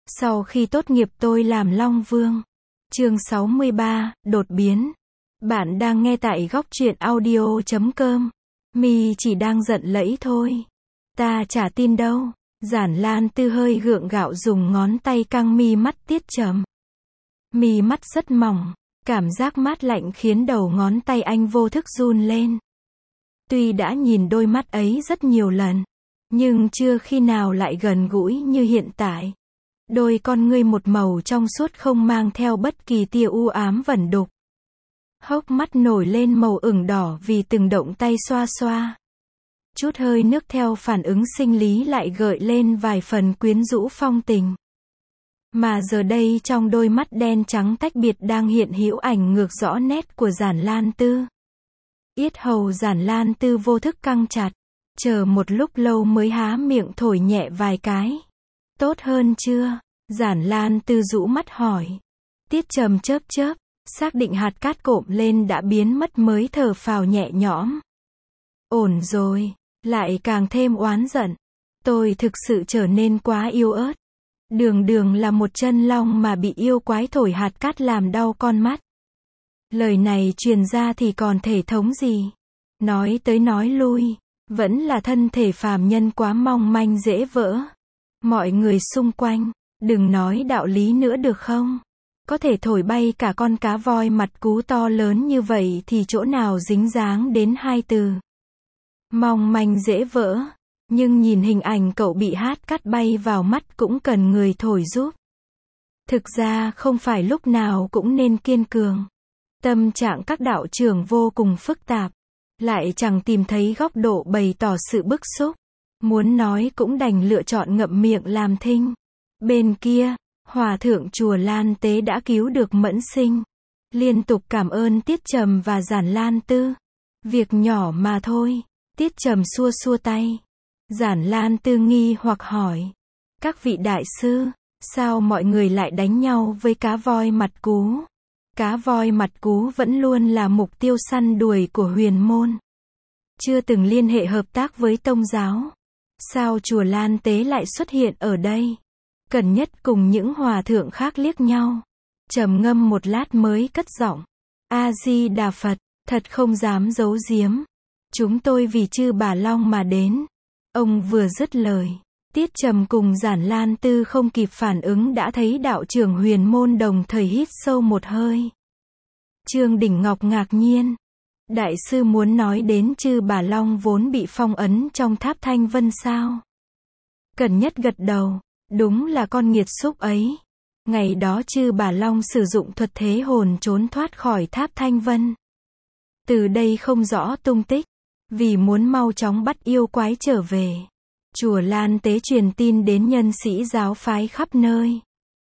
Sau khi tốt nghiệp tôi làm Long Vương. Chương 63, đột biến. Bạn đang nghe tại góc truyện audio.com. Mi chỉ đang giận lẫy thôi. Ta chả tin đâu. Giản Lan Tư hơi gượng gạo dùng ngón tay căng mi mắt Tiết Trầm. Mi mắt rất mỏng, cảm giác mát lạnh khiến đầu ngón tay anh vô thức run lên. Tuy đã nhìn đôi mắt ấy rất nhiều lần, nhưng chưa khi nào lại gần gũi như hiện tại. Đôi con ngươi một màu trong suốt không mang theo bất kỳ tia u ám vẩn đục. Hốc mắt nổi lên màu ửng đỏ vì từng động tay xoa xoa. Chút hơi nước theo phản ứng sinh lý lại gợi lên vài phần quyến rũ phong tình. Mà giờ đây trong đôi mắt đen trắng tách biệt đang hiện hữu ảnh ngược rõ nét của Giản Lan Tư. Yết hầu Giản Lan Tư vô thức căng chặt, chờ một lúc lâu mới há miệng thổi nhẹ vài cái. Tốt hơn chưa? Giản Lan Tư rũ mắt hỏi. Tiết Trầm chớp chớp, xác định hạt cát cộm lên đã biến mất mới thở phào nhẹ nhõm. Ổn rồi, lại càng thêm oán giận. Tôi thực sự trở nên quá yếu ớt. Đường đường là một chân long mà bị yêu quái thổi hạt cát làm đau con mắt. Lời này truyền ra thì còn thể thống gì? Nói tới nói lui, vẫn là thân thể phàm nhân quá mong manh dễ vỡ. Mọi người xung quanh, đừng nói đạo lý nữa được không? Có thể thổi bay cả con cá voi mặt cú to lớn như vậy thì chỗ nào dính dáng đến hai từ mong manh dễ vỡ. Nhưng nhìn hình ảnh cậu bị hạt cát bay vào mắt cũng cần người thổi giúp. Thực ra không phải lúc nào cũng nên kiên cường. Tâm trạng các đạo trưởng vô cùng phức tạp. Lại chẳng tìm thấy góc độ bày tỏ sự bức xúc. Muốn nói cũng đành lựa chọn ngậm miệng làm thinh. Bên kia, Hòa thượng chùa Lan Tế đã cứu được Mẫn Sinh. Liên tục cảm ơn Tiết Trầm và Giản Lan Tư. Việc nhỏ mà thôi. Tiết Trầm xua xua tay. Giản Lan Tư nghi hoặc hỏi. Các vị đại sư, sao mọi người lại đánh nhau với cá voi mặt cú? Cá voi mặt cú vẫn luôn là mục tiêu săn đuổi của huyền môn. Chưa từng liên hệ hợp tác với tông giáo. Sao chùa Lan Tế lại xuất hiện ở đây? Cẩn Nhất cùng những hòa thượng khác liếc nhau. Trầm ngâm một lát mới cất giọng. A-di-đà Phật, thật không dám giấu giếm. Chúng tôi vì Chư Bà Long mà đến. Ông vừa dứt lời, Tiết Trầm cùng Giản Lan Tư không kịp phản ứng đã thấy đạo trưởng huyền môn đồng thời hít sâu một hơi. Trương Đỉnh Ngọc ngạc nhiên. Đại sư muốn nói đến Chư Bà Long vốn bị phong ấn trong tháp Thanh Vân sao? Cẩn Nhất gật đầu, đúng là con nghiệt xúc ấy. Ngày đó Chư Bà Long sử dụng thuật thế hồn trốn thoát khỏi tháp Thanh Vân. Từ đây không rõ tung tích. Vì muốn mau chóng bắt yêu quái trở về, chùa Lan Tế truyền tin đến nhân sĩ giáo phái khắp nơi.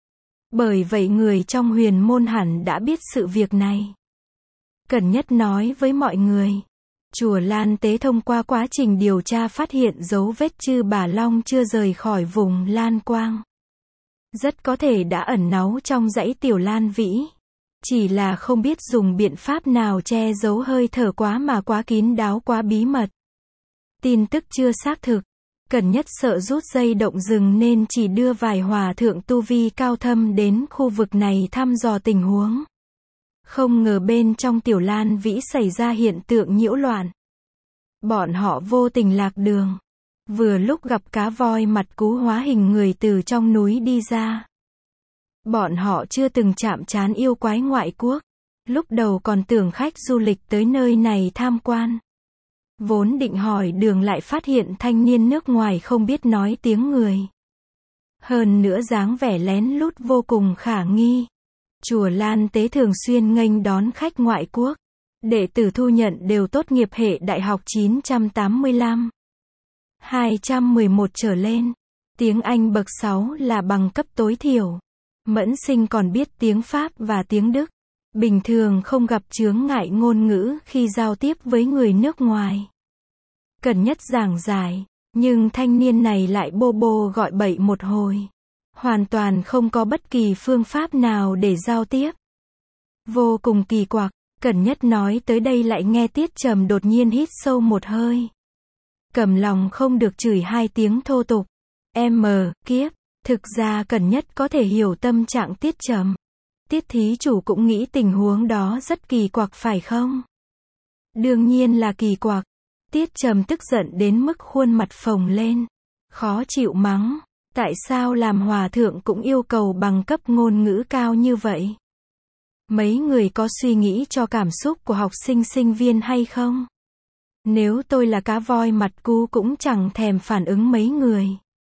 Bởi vậy người trong huyền môn hẳn đã biết sự việc này. Cẩn Nhất nói với mọi người, chùa Lan Tế thông qua quá trình điều tra phát hiện dấu vết Chư Bà Long chưa rời khỏi vùng Lan Quang. Rất có thể đã ẩn náu trong dãy Tiểu Lan Vĩ. Chỉ là không biết dùng biện pháp nào che giấu hơi thở quá kín đáo quá bí mật. Tin tức chưa xác thực. Cẩn Nhất sợ rút dây động rừng nên chỉ đưa vài hòa thượng tu vi cao thâm đến khu vực này thăm dò tình huống. Không ngờ bên trong Tiểu Lan Vĩ xảy ra hiện tượng nhiễu loạn. Bọn họ vô tình lạc đường. Vừa lúc gặp cá voi mặt cú hóa hình người từ trong núi đi ra. Bọn họ chưa từng chạm trán yêu quái ngoại quốc. Lúc đầu còn tưởng khách du lịch tới nơi này tham quan. Vốn định hỏi đường lại phát hiện thanh niên nước ngoài không biết nói tiếng người. Hơn nữa dáng vẻ lén lút vô cùng khả nghi. Chùa Lan Tế thường xuyên nghênh đón khách ngoại quốc. Đệ tử thu nhận đều tốt nghiệp hệ đại học 985. 211 trở lên. Tiếng Anh bậc 6 là bằng cấp tối thiểu. Mẫn Sinh còn biết tiếng Pháp và tiếng Đức. Bình thường không gặp chướng ngại ngôn ngữ khi giao tiếp với người nước ngoài. Cẩn Nhất giảng giải, nhưng thanh niên này lại bô bô gọi bậy một hồi. Hoàn toàn không có bất kỳ phương pháp nào để giao tiếp. Vô cùng kỳ quặc, Cẩn Nhất nói tới đây lại nghe Tiết Trầm đột nhiên hít sâu một hơi. Cầm lòng không được chửi hai tiếng thô tục. Kiếp. Thực ra Cẩn Nhất có thể hiểu tâm trạng Tiết Trầm. Tiết thí chủ cũng nghĩ tình huống đó rất kỳ quặc phải không? Đương nhiên là kỳ quặc. Tiết Trầm tức giận đến mức khuôn mặt phồng lên. Khó chịu mắng. Tại sao làm hòa thượng cũng yêu cầu bằng cấp ngôn ngữ cao như vậy? Mấy người có suy nghĩ cho cảm xúc của học sinh sinh viên hay không? Nếu tôi là cá voi mặt cú cũng chẳng thèm phản ứng mấy người.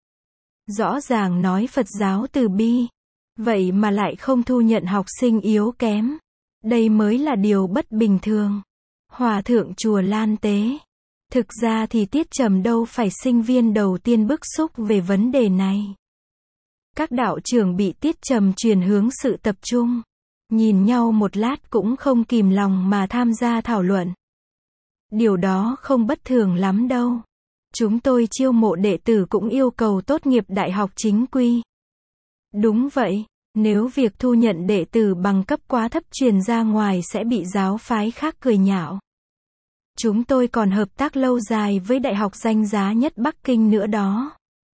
Rõ ràng nói Phật giáo từ bi. Vậy mà lại không thu nhận học sinh yếu kém. Đây mới là điều bất bình thường. Hòa thượng chùa Lan Tế. Thực ra thì Tiết Trầm đâu phải sinh viên đầu tiên bức xúc về vấn đề này. Các đạo trưởng bị Tiết Trầm truyền hướng sự tập trung. Nhìn nhau một lát cũng không kìm lòng mà tham gia thảo luận. Điều đó không bất thường lắm đâu. Chúng tôi chiêu mộ đệ tử cũng yêu cầu tốt nghiệp đại học chính quy. Đúng vậy, nếu việc thu nhận đệ tử bằng cấp quá thấp truyền ra ngoài sẽ bị giáo phái khác cười nhạo. Chúng tôi còn hợp tác lâu dài với đại học danh giá nhất Bắc Kinh nữa đó.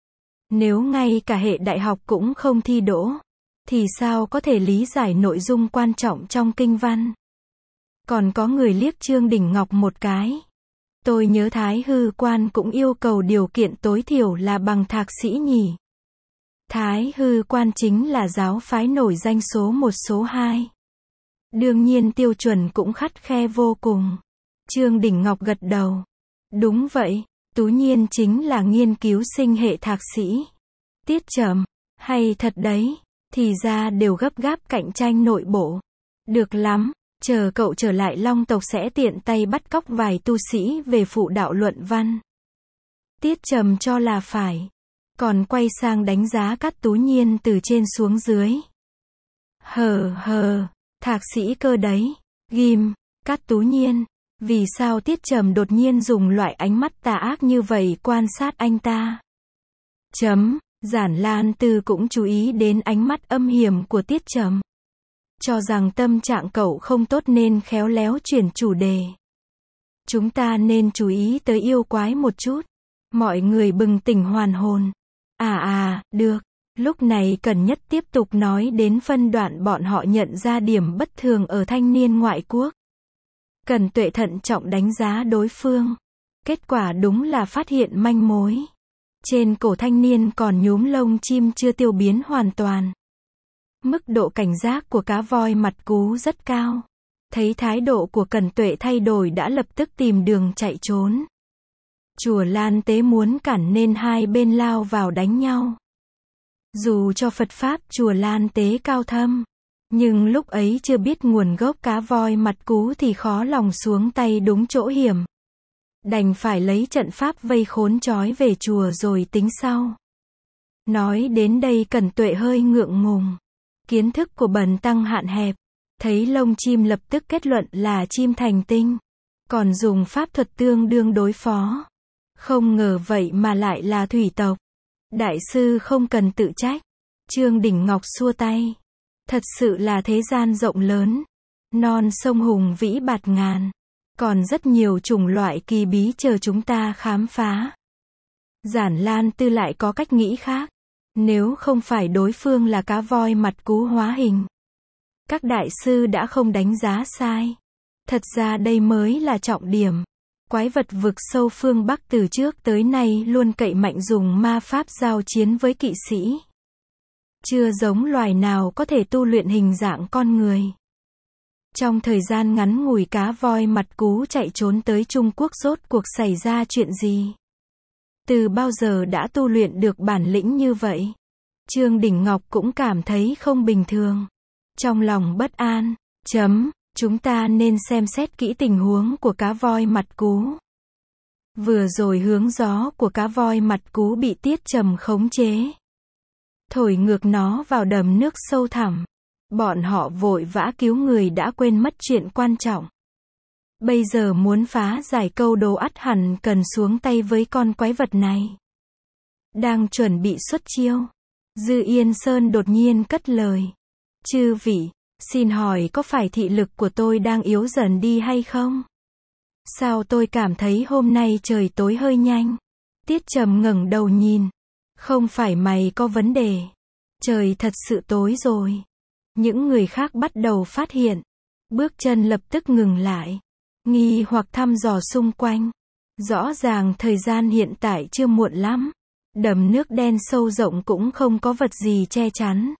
Nếu ngay cả hệ đại học cũng không thi đỗ, thì sao có thể lý giải nội dung quan trọng trong kinh văn? Còn có người liếc Trương Đình Ngọc một cái. Tôi nhớ Thái Hư Quan cũng yêu cầu điều kiện tối thiểu là bằng thạc sĩ nhỉ. Thái Hư Quan chính là giáo phái nổi danh số 1 số 2. Đương nhiên tiêu chuẩn cũng khắt khe vô cùng. Trương Đình Ngọc gật đầu. Đúng vậy, Tú Nhiên chính là nghiên cứu sinh hệ thạc sĩ. Tiết Trầm, hay thật đấy, thì ra đều gấp gáp cạnh tranh nội bộ. Được lắm, chờ cậu trở lại Long tộc sẽ tiện tay bắt cóc vài tu sĩ về phụ đạo luận văn. Tiết Trầm cho là phải. Còn quay sang đánh giá Cát Tú Nhiên từ trên xuống dưới. Thạc sĩ cơ đấy. Ghim, Cát Tú Nhiên. Vì sao Tiết Trầm đột nhiên dùng loại ánh mắt tà ác như vậy quan sát anh ta? Giản Lan Tư cũng chú ý đến ánh mắt âm hiểm của Tiết Trầm. Cho rằng tâm trạng cậu không tốt nên khéo léo chuyển chủ đề. Chúng ta nên chú ý tới yêu quái một chút. Mọi người bừng tỉnh hoàn hồn. Được. Lúc này Cẩn Nhất tiếp tục nói đến phân đoạn bọn họ nhận ra điểm bất thường ở thanh niên ngoại quốc. Cẩn Tuệ thận trọng đánh giá đối phương. Kết quả đúng là phát hiện manh mối. Trên cổ thanh niên còn nhúm lông chim chưa tiêu biến hoàn toàn. Mức độ cảnh giác của cá voi mặt cú rất cao. Thấy thái độ của Cẩn Tuệ thay đổi đã lập tức tìm đường chạy trốn. Chùa Lan Tế muốn cản nên hai bên lao vào đánh nhau. Dù cho Phật Pháp chùa Lan Tế cao thâm, nhưng lúc ấy chưa biết nguồn gốc cá voi mặt cú thì khó lòng xuống tay đúng chỗ hiểm. Đành phải lấy trận pháp vây khốn trói về chùa rồi tính sau. Nói đến đây Cẩn Tuệ hơi ngượng ngùng. Kiến thức của bần tăng hạn hẹp. Thấy lông chim lập tức kết luận là chim thành tinh. Còn dùng pháp thuật tương đương đối phó. Không ngờ vậy mà lại là thủy tộc. Đại sư không cần tự trách. Trương Đình Ngọc xua tay. Thật sự là thế gian rộng lớn. Non sông hùng vĩ bạt ngàn. Còn rất nhiều chủng loại kỳ bí chờ chúng ta khám phá. Giản Lan Tư lại có cách nghĩ khác. Nếu không phải đối phương là cá voi mặt cú hóa hình, các đại sư đã không đánh giá sai. Thật ra đây mới là trọng điểm. Quái vật vực sâu phương Bắc từ trước tới nay luôn cậy mạnh dùng ma pháp giao chiến với kỵ sĩ. Chưa giống loài nào có thể tu luyện hình dạng con người. Trong thời gian ngắn ngủi cá voi mặt cú chạy trốn tới Trung Quốc rốt cuộc xảy ra chuyện gì? Từ bao giờ đã tu luyện được bản lĩnh như vậy? Trương Đình Ngọc cũng cảm thấy không bình thường. Trong lòng bất an. Chúng ta nên xem xét kỹ tình huống của cá voi mặt cú. Vừa rồi hướng gió của cá voi mặt cú bị Tiết Trầm khống chế. Thổi ngược nó vào đầm nước sâu thẳm. Bọn họ vội vã cứu người đã quên mất chuyện quan trọng. Bây giờ muốn phá giải câu đố ắt hẳn cần xuống tay với con quái vật này. Đang chuẩn bị xuất chiêu. Dư Yên Sơn đột nhiên cất lời. Chư vị, xin hỏi có phải thị lực của tôi đang yếu dần đi hay không? Sao tôi cảm thấy hôm nay trời tối hơi nhanh? Tiết Trầm ngẩng đầu nhìn. Không phải mày có vấn đề. Trời thật sự tối rồi. Những người khác bắt đầu phát hiện. Bước chân lập tức ngừng lại. Nghi hoặc thăm dò xung quanh. Rõ ràng thời gian hiện tại chưa muộn lắm. Đầm nước đen sâu rộng cũng không có vật gì che chắn.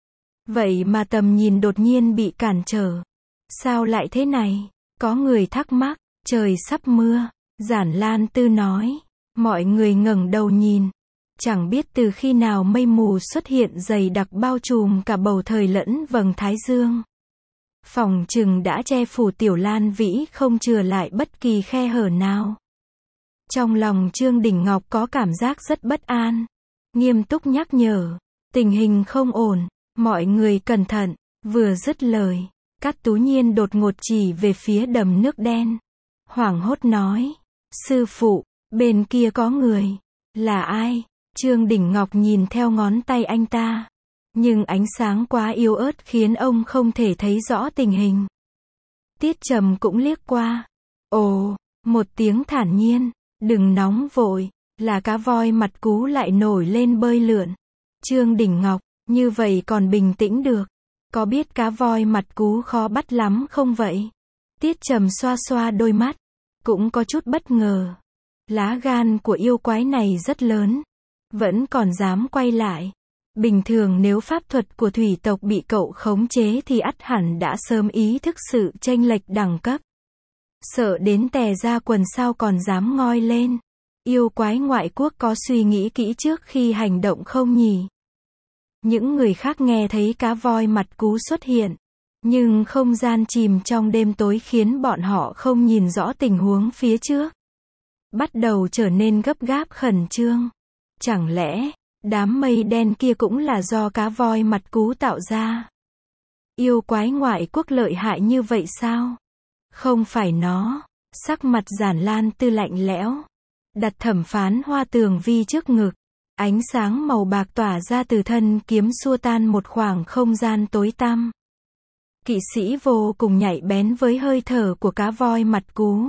Vậy mà tầm nhìn đột nhiên bị cản trở. Sao lại thế này? Có người thắc mắc. Trời sắp mưa. Giản Lan Tư nói. Mọi người ngẩng đầu nhìn. Chẳng biết từ khi nào mây mù xuất hiện dày đặc bao trùm cả bầu trời lẫn vầng thái dương. Phỏng chừng đã che phủ Tiểu Lan Vĩ không chừa lại bất kỳ khe hở nào. Trong lòng Trương Đình Ngọc có cảm giác rất bất an. Nghiêm túc nhắc nhở. Tình hình không ổn. Mọi người cẩn thận. Vừa dứt lời. Cát Tú Nhiên đột ngột chỉ về phía đầm nước đen. Hoảng hốt nói. Sư phụ, bên kia có người. Là ai? Trương Đình Ngọc nhìn theo ngón tay anh ta. Nhưng ánh sáng quá yếu ớt khiến ông không thể thấy rõ tình hình. Tiết Trầm cũng liếc qua. Ồ, một tiếng thản nhiên. Đừng nóng vội. Là cá voi mặt cú lại nổi lên bơi lượn. Trương Đình Ngọc, như vậy còn bình tĩnh được. Có biết cá voi mặt cú khó bắt lắm không vậy? Tiết Trầm xoa xoa đôi mắt. Cũng có chút bất ngờ. Lá gan của yêu quái này rất lớn. Vẫn còn dám quay lại. Bình thường nếu pháp thuật của thủy tộc bị cậu khống chế thì ắt hẳn đã sớm ý thức sự chênh lệch đẳng cấp. Sợ đến tè ra quần sao còn dám ngoi lên. Yêu quái ngoại quốc có suy nghĩ kỹ trước khi hành động không nhỉ? Những người khác nghe thấy cá voi mặt cú xuất hiện. Nhưng không gian chìm trong đêm tối khiến bọn họ không nhìn rõ tình huống phía trước. Bắt đầu trở nên gấp gáp khẩn trương. Chẳng lẽ, đám mây đen kia cũng là do cá voi mặt cú tạo ra? Yêu quái ngoại quốc lợi hại như vậy sao? Không phải nó. Sắc mặt Giản Lan Tư lạnh lẽo. Đặt thẩm phán Hoa Tường Vi trước ngực. Ánh sáng màu bạc tỏa ra từ thân kiếm xua tan một khoảng không gian tối tăm. Kỵ sĩ vô cùng nhạy bén với hơi thở của cá voi mặt cú.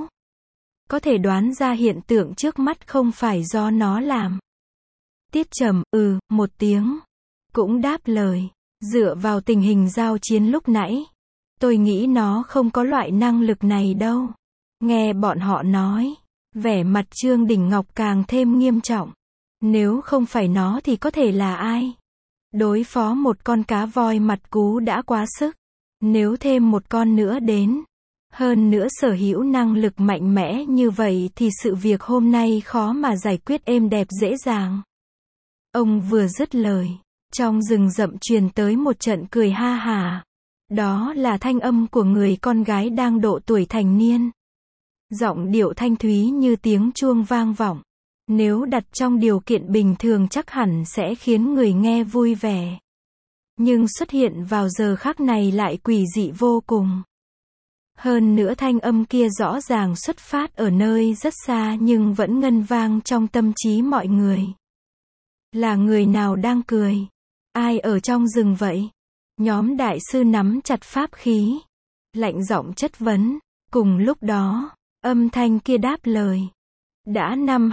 Có thể đoán ra hiện tượng trước mắt không phải do nó làm. Tiết Trầm, một tiếng. Cũng đáp lời. Dựa vào tình hình giao chiến lúc nãy. Tôi nghĩ nó không có loại năng lực này đâu. Nghe bọn họ nói. Vẻ mặt Trương Đình Ngọc càng thêm nghiêm trọng. Nếu không phải nó thì có thể là ai? Đối phó một con cá voi mặt cú đã quá sức. Nếu thêm một con nữa đến. Hơn nữa sở hữu năng lực mạnh mẽ như vậy thì sự việc hôm nay khó mà giải quyết êm đẹp dễ dàng. Ông vừa dứt lời. Trong rừng rậm truyền tới một trận cười ha hả. Đó là thanh âm của người con gái đang độ tuổi thành niên. Giọng điệu thanh thúy như tiếng chuông vang vọng. Nếu đặt trong điều kiện bình thường chắc hẳn sẽ khiến người nghe vui vẻ. Nhưng xuất hiện vào giờ khắc này lại quỷ dị vô cùng. Hơn nữa thanh âm kia rõ ràng xuất phát ở nơi rất xa nhưng vẫn ngân vang trong tâm trí mọi người. Là người nào đang cười? Ai ở trong rừng vậy? Nhóm đại sư nắm chặt pháp khí. Lạnh giọng chất vấn. Cùng lúc đó, âm thanh kia đáp lời. Đã năm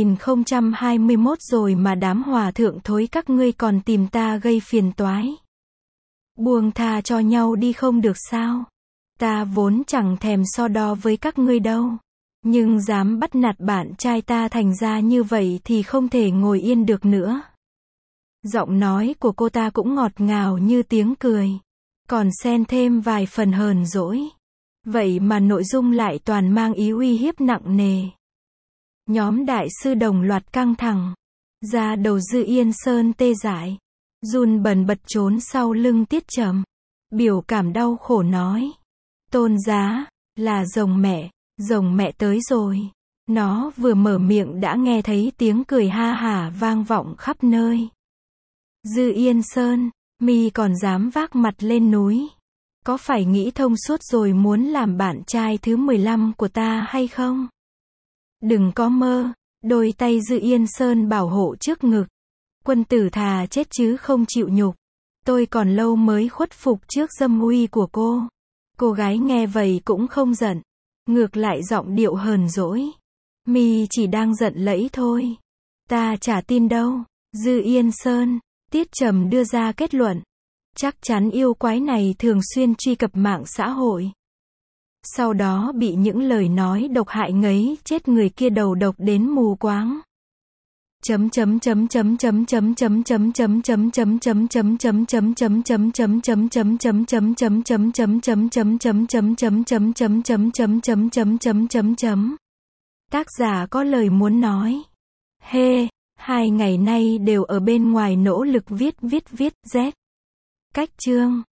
2021 rồi mà đám hòa thượng thối các ngươi còn tìm ta gây phiền toái. Buông tha cho nhau đi không được sao? Ta vốn chẳng thèm so đo với các ngươi đâu. Nhưng dám bắt nạt bạn trai ta thành ra như vậy thì không thể ngồi yên được nữa. Giọng nói của cô ta cũng ngọt ngào như tiếng cười. Còn xen thêm vài phần hờn dỗi. Vậy mà nội dung lại toàn mang ý uy hiếp nặng nề. Nhóm đại sư đồng loạt căng thẳng. Da đầu Dư Yên Sơn tê dại. Run bần bật trốn sau lưng Tiết Trầm. Biểu cảm đau khổ nói. Tôn giá, là rồng mẹ tới rồi. Nó vừa mở miệng đã nghe thấy tiếng cười ha hả vang vọng khắp nơi. Dư Yên Sơn, mi còn dám vác mặt lên núi. Có phải nghĩ thông suốt rồi muốn làm bạn trai thứ 15 của ta hay không? Đừng có mơ. Đôi tay Dư Yên Sơn bảo hộ trước ngực. Quân tử thà chết chứ không chịu nhục. Tôi còn lâu mới khuất phục trước dâm uy của cô. Cô gái nghe vậy cũng không giận. Ngược lại giọng điệu hờn dỗi. Mi chỉ đang giận lẫy thôi. Ta chả tin đâu. Dư Yên Sơn. Tiết Trầm đưa ra kết luận. Chắc chắn yêu quái này thường xuyên truy cập mạng xã hội. Sau đó bị những lời nói độc hại ngấy chết người kia đầu độc đến mù quáng. Tác giả có lời muốn nói. Hê, 2 ngày nay đều ở bên ngoài nỗ lực viết Z. Cách chương